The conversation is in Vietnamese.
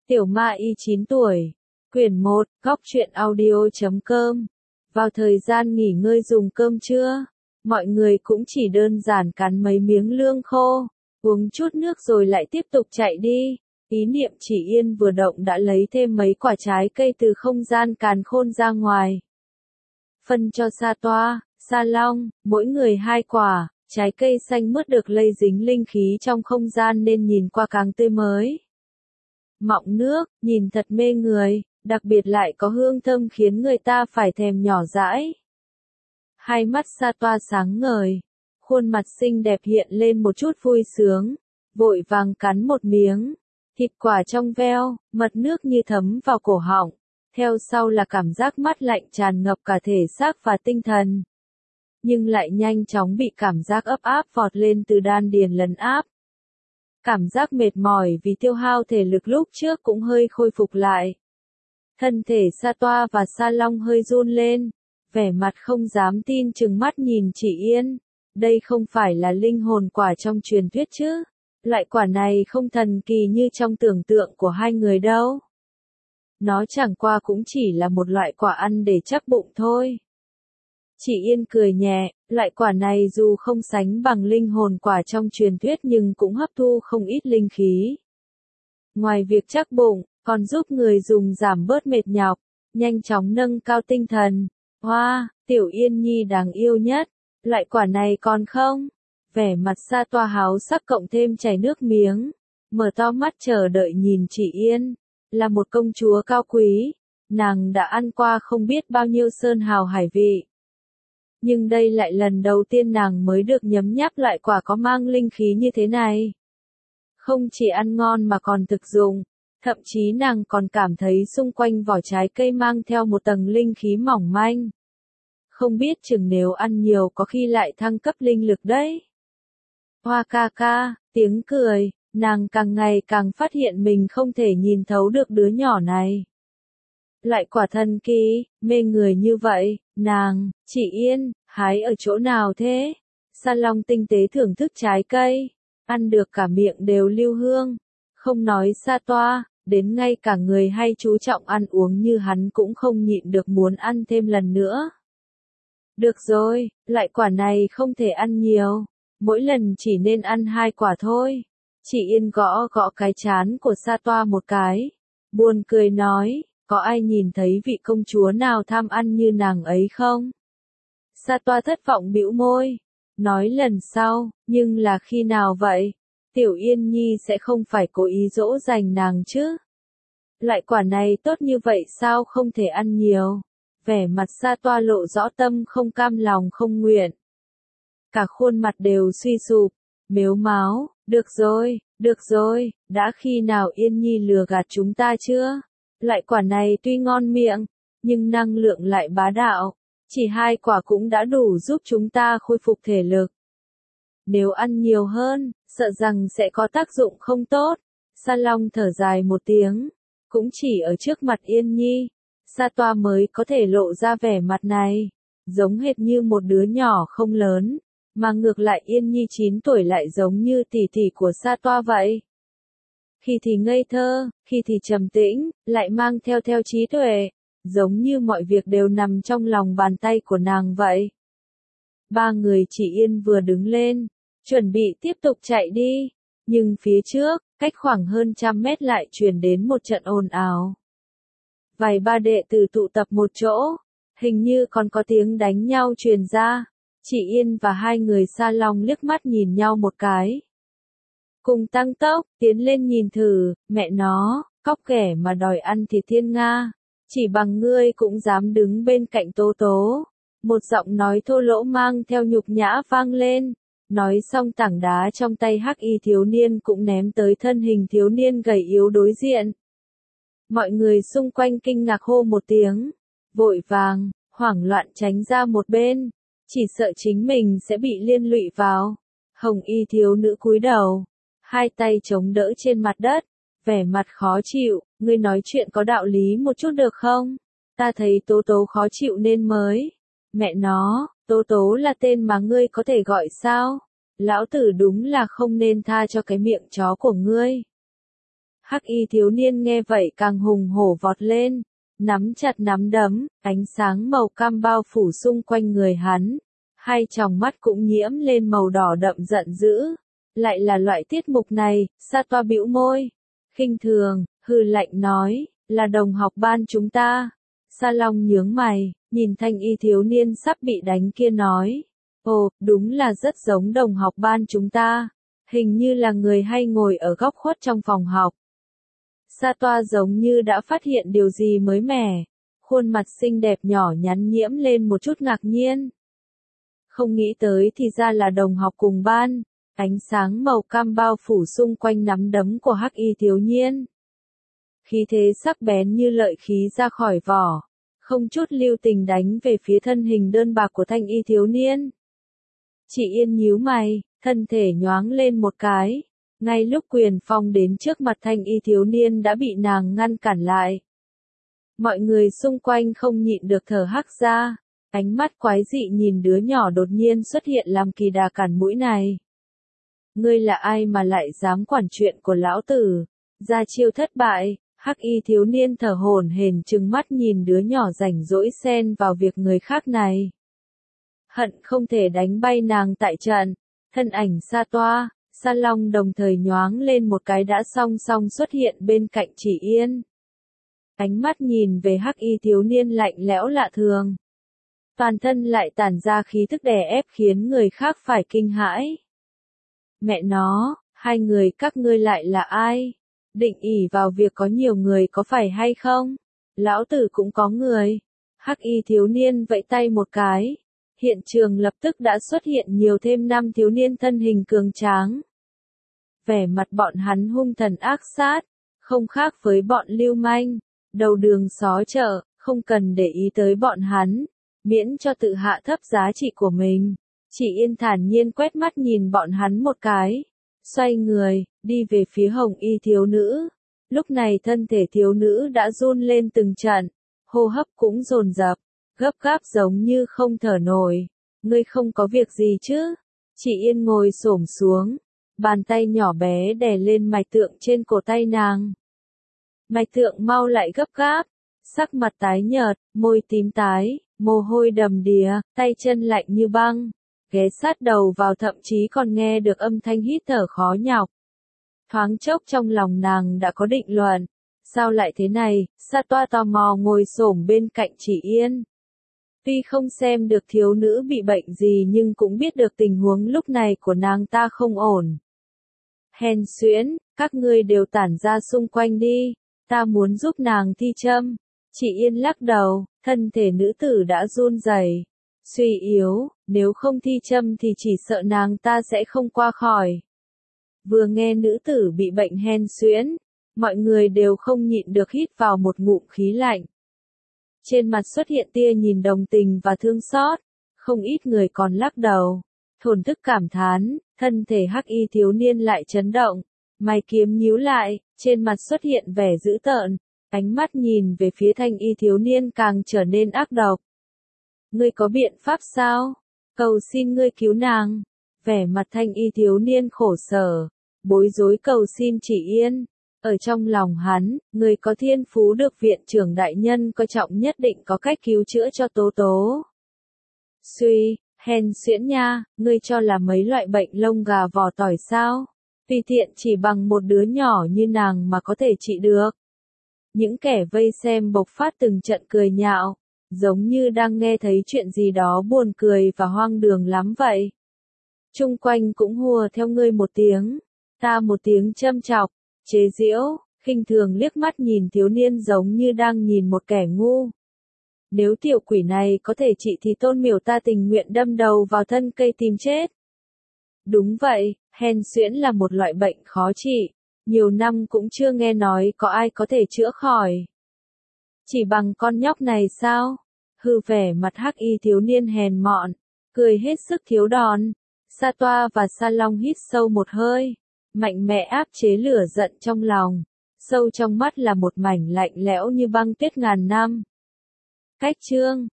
Tiểu Ma Y 9 tuổi. Quyển 1, Góc truyện audio.com. Vào thời gian nghỉ ngơi dùng cơm trưa, mọi người cũng chỉ đơn giản cắn mấy miếng lương khô, uống chút nước rồi lại tiếp tục chạy đi. Ý niệm chỉ yên vừa động đã lấy thêm mấy quả trái cây từ không gian càn khôn ra ngoài. Phân cho Sa Toa, Sa Long, mỗi người 2 quả, trái cây xanh mướt được lây dính linh khí trong không gian nên nhìn qua càng tươi mới. Mọng nước, nhìn thật mê người, đặc biệt lại có hương thơm khiến người ta phải thèm nhỏ dãi. Hai mắt Sa Toa sáng ngời, khuôn mặt xinh đẹp hiện lên một chút vui sướng, vội vàng cắn một miếng, thịt quả trong veo, mật nước như thấm vào cổ họng, theo sau là cảm giác mát lạnh tràn ngập cả thể xác và tinh thần. Nhưng lại nhanh chóng bị cảm giác ấp áp vọt lên từ đan điền lấn áp. Cảm giác mệt mỏi vì tiêu hao thể lực lúc trước cũng hơi khôi phục lại. Thân thể Sa Toa và Sa Long hơi run lên, vẻ mặt không dám tin trừng mắt nhìn Chỉ Yên. Đây không phải là linh hồn quả trong truyền thuyết chứ? Loại quả này không thần kỳ như trong tưởng tượng của hai người đâu. Nó chẳng qua cũng chỉ là một loại quả ăn để chắc bụng thôi. Chỉ Yên cười nhẹ, loại quả này dù không sánh bằng linh hồn quả trong truyền thuyết nhưng cũng hấp thu không ít linh khí. Ngoài việc chắc bụng, còn giúp người dùng giảm bớt mệt nhọc, nhanh chóng nâng cao tinh thần. Hoa, Tiểu Yên Nhi đáng yêu nhất, loại quả này còn không? Vẻ mặt Sa Toa háo sắc cộng thêm chảy nước miếng, mở to mắt chờ đợi nhìn Chỉ Yên, là một công chúa cao quý, nàng đã ăn qua không biết bao nhiêu sơn hào hải vị. Nhưng đây lại lần đầu tiên nàng mới được nhấm nháp loại quả có mang linh khí như thế này. Không chỉ ăn ngon mà còn thực dụng, thậm chí nàng còn cảm thấy xung quanh vỏ trái cây mang theo một tầng linh khí mỏng manh. Không biết chừng nếu ăn nhiều có khi lại thăng cấp linh lực đấy. Hoa ca ca, tiếng cười, nàng càng ngày càng phát hiện mình không thể nhìn thấu được đứa nhỏ này. Lại quả thần kỳ, mê người như vậy, nàng, Chỉ Yên, hái ở chỗ nào thế? Sa Long tinh tế thưởng thức trái cây, ăn được cả miệng đều lưu hương. Không nói Sa Toa, đến ngay cả người hay chú trọng ăn uống như hắn cũng không nhịn được muốn ăn thêm lần nữa. Được rồi, loại quả này không thể ăn nhiều, mỗi lần chỉ nên ăn 2 quả thôi. Chỉ Yên gõ gõ cái trán của Sa Toa một cái, buồn cười nói, có ai nhìn thấy vị công chúa nào tham ăn như nàng ấy không? Sa Toa thất vọng bĩu môi, nói lần sau, nhưng là khi nào vậy? Tiểu Yên Nhi sẽ không phải cố ý dỗ dành nàng chứ? Loại quả này tốt như vậy sao không thể ăn nhiều? Vẻ mặt Sa Toa lộ rõ tâm không cam lòng không nguyện. Cả khuôn mặt đều suy sụp, mếu máo, được rồi, đã khi nào Yên Nhi lừa gạt chúng ta chưa? Loại quả này tuy ngon miệng, nhưng năng lượng lại bá đạo, chỉ 2 quả cũng đã đủ giúp chúng ta khôi phục thể lực. Nếu ăn nhiều hơn, sợ rằng sẽ có tác dụng không tốt. Sa Long thở dài một tiếng, cũng chỉ ở trước mặt Yên Nhi, Sa Toa mới có thể lộ ra vẻ mặt này, giống hệt như một đứa nhỏ không lớn, mà ngược lại Yên Nhi 9 tuổi lại giống như tỷ tỷ của Sa Toa vậy. Khi thì ngây thơ, khi thì trầm tĩnh, lại mang theo trí tuệ, giống như mọi việc đều nằm trong lòng bàn tay của nàng vậy. 3 người Chỉ Yên vừa đứng lên, chuẩn bị tiếp tục chạy đi, nhưng phía trước, cách khoảng hơn 100 mét lại truyền đến một trận ồn ào. Vài ba đệ tử tụ tập một chỗ, hình như còn có tiếng đánh nhau truyền ra. Chỉ Yên và 2 người Sa Long liếc mắt nhìn nhau một cái. Cùng tăng tốc, tiến lên nhìn thử, mẹ nó, cóc ghẻ mà đòi ăn thịt thiên nga. Chỉ bằng ngươi cũng dám đứng bên cạnh Tố Tố. Một giọng nói thô lỗ mang theo nhục nhã vang lên. Nói xong tảng đá trong tay hắc y thiếu niên cũng ném tới thân hình thiếu niên gầy yếu đối diện. Mọi người xung quanh kinh ngạc hô một tiếng, vội vàng, hoảng loạn tránh ra một bên, chỉ sợ chính mình sẽ bị liên lụy vào. Hồng y thiếu nữ cúi đầu, 2 tay chống đỡ trên mặt đất, vẻ mặt khó chịu, ngươi nói chuyện có đạo lý một chút được không? Ta thấy Tố Tố khó chịu nên mới. Mẹ nó, Tố Tố là tên mà ngươi có thể gọi sao? Lão tử đúng là không nên tha cho cái miệng chó của ngươi. Hắc y thiếu niên nghe vậy càng hùng hổ vọt lên, nắm chặt nắm đấm, ánh sáng màu cam bao phủ xung quanh người hắn. Hai tròng mắt cũng nhiễm lên màu đỏ đậm giận dữ. Lại là loại tiết mục này, Sa Toa bĩu môi. Khinh thường, hừ lạnh nói, là đồng học ban chúng ta. Sa Long nhướng mày, nhìn thanh y thiếu niên sắp bị đánh kia nói. Ồ, đúng là rất giống đồng học ban chúng ta. Hình như là người hay ngồi ở góc khuất trong phòng học. Sa Toa giống như đã phát hiện điều gì mới mẻ. Khuôn mặt xinh đẹp nhỏ nhắn nhiễm lên một chút ngạc nhiên. Không nghĩ tới thì ra là đồng học cùng ban. Ánh sáng màu cam bao phủ xung quanh nắm đấm của hắc y thiếu niên. Khí thế sắc bén như lợi khí ra khỏi vỏ. Không chút lưu tình đánh về phía thân hình đơn bạc của thanh y thiếu niên. Chị Yên nhíu mày, thân thể nhoáng lên một cái. Ngay lúc quyền phong đến trước mặt thanh y thiếu niên đã bị nàng ngăn cản lại. Mọi người xung quanh không nhịn được thở hắc ra. Ánh mắt quái dị nhìn đứa nhỏ đột nhiên xuất hiện làm kỳ đà cản mũi này. Ngươi là ai mà lại dám quản chuyện của lão tử? Ra chiêu thất bại, hắc y thiếu niên thở hổn hển trừng mắt nhìn đứa nhỏ rảnh rỗi xen vào việc người khác này. Hận không thể đánh bay nàng tại trận. Thân ảnh Sa Toa, Sa Long đồng thời nhoáng lên một cái đã song song xuất hiện bên cạnh Chỉ Yên. Ánh mắt nhìn về hắc y thiếu niên lạnh lẽo lạ thường. Toàn thân lại tản ra khí thức đè ép khiến người khác phải kinh hãi. Mẹ nó, hai người các ngươi lại là ai? Định ỷ vào việc có nhiều người có phải hay không? Lão tử cũng có người. Hắc y thiếu niên vẫy tay một cái. Hiện trường lập tức đã xuất hiện nhiều thêm 5 thiếu niên thân hình cường tráng. Vẻ mặt bọn hắn hung thần ác sát, không khác với bọn lưu manh, đầu đường xó chợ, không cần để ý tới bọn hắn, miễn cho tự hạ thấp giá trị của mình. Chỉ Yên thản nhiên quét mắt nhìn bọn hắn một cái, xoay người, đi về phía hồng y thiếu nữ. Lúc này thân thể thiếu nữ đã run lên từng trận, hô hấp cũng dồn dập, gấp gáp giống như không thở nổi. Ngươi không có việc gì chứ? Chỉ Yên ngồi xổm xuống, bàn tay nhỏ bé đè lên mạch tượng trên cổ tay nàng. Mạch tượng mau lại gấp gáp, sắc mặt tái nhợt, môi tím tái, mồ hôi đầm đìa, tay chân lạnh như băng. Ghé sát đầu vào thậm chí còn nghe được âm thanh hít thở khó nhọc. Thoáng chốc trong lòng nàng đã có định luận. Sao lại thế này? Sa Toa tò mò ngồi xổm bên cạnh Chỉ Yên. Tuy không xem được thiếu nữ bị bệnh gì nhưng cũng biết được tình huống lúc này của nàng ta không ổn. Hèn xuyễn, các ngươi đều tản ra xung quanh đi, ta muốn giúp nàng thi châm. Chỉ Yên lắc đầu, thân thể nữ tử đã run rẩy, suy yếu, nếu không thi châm thì chỉ sợ nàng ta sẽ không qua khỏi. Vừa nghe nữ tử bị bệnh hen suyễn, mọi người đều không nhịn được hít vào một ngụm khí lạnh. Trên mặt xuất hiện tia nhìn đồng tình và thương xót, không ít người còn lắc đầu, thổn thức cảm thán, thân thể hắc y thiếu niên lại chấn động, mày kiếm nhíu lại, trên mặt xuất hiện vẻ dữ tợn, ánh mắt nhìn về phía thanh y thiếu niên càng trở nên ác độc. Ngươi có biện pháp sao? Cầu xin ngươi cứu nàng. Vẻ mặt thanh y thiếu niên khổ sở, bối rối cầu xin Chỉ Yên. Ở trong lòng hắn, người có thiên phú được viện trưởng đại nhân coi trọng nhất định có cách cứu chữa cho Tố Tố. Suy, hèn xuyễn nha, ngươi cho là mấy loại bệnh lông gà vỏ tỏi sao? Tùy tiện chỉ bằng một đứa nhỏ như nàng mà có thể trị được. Những kẻ vây xem bộc phát từng trận cười nhạo, giống như đang nghe thấy chuyện gì đó buồn cười và hoang đường lắm vậy. Chung quanh cũng hùa theo ngươi một tiếng, ta một tiếng châm chọc, chế giễu, khinh thường liếc mắt nhìn thiếu niên giống như đang nhìn một kẻ ngu. Nếu tiểu quỷ này có thể trị thì Tôn Miểu ta tình nguyện đâm đầu vào thân cây tìm chết. Đúng vậy, hen suyễn là một loại bệnh khó trị, nhiều năm cũng chưa nghe nói có ai có thể chữa khỏi. Chỉ bằng con nhóc này sao? Hư vẻ mặt hắc y thiếu niên hèn mọn, cười hết sức thiếu đòn. Sa Toa và Sa Long hít sâu một hơi, mạnh mẽ áp chế lửa giận trong lòng, sâu trong mắt là một mảnh lạnh lẽo như băng tuyết ngàn năm. Cách chương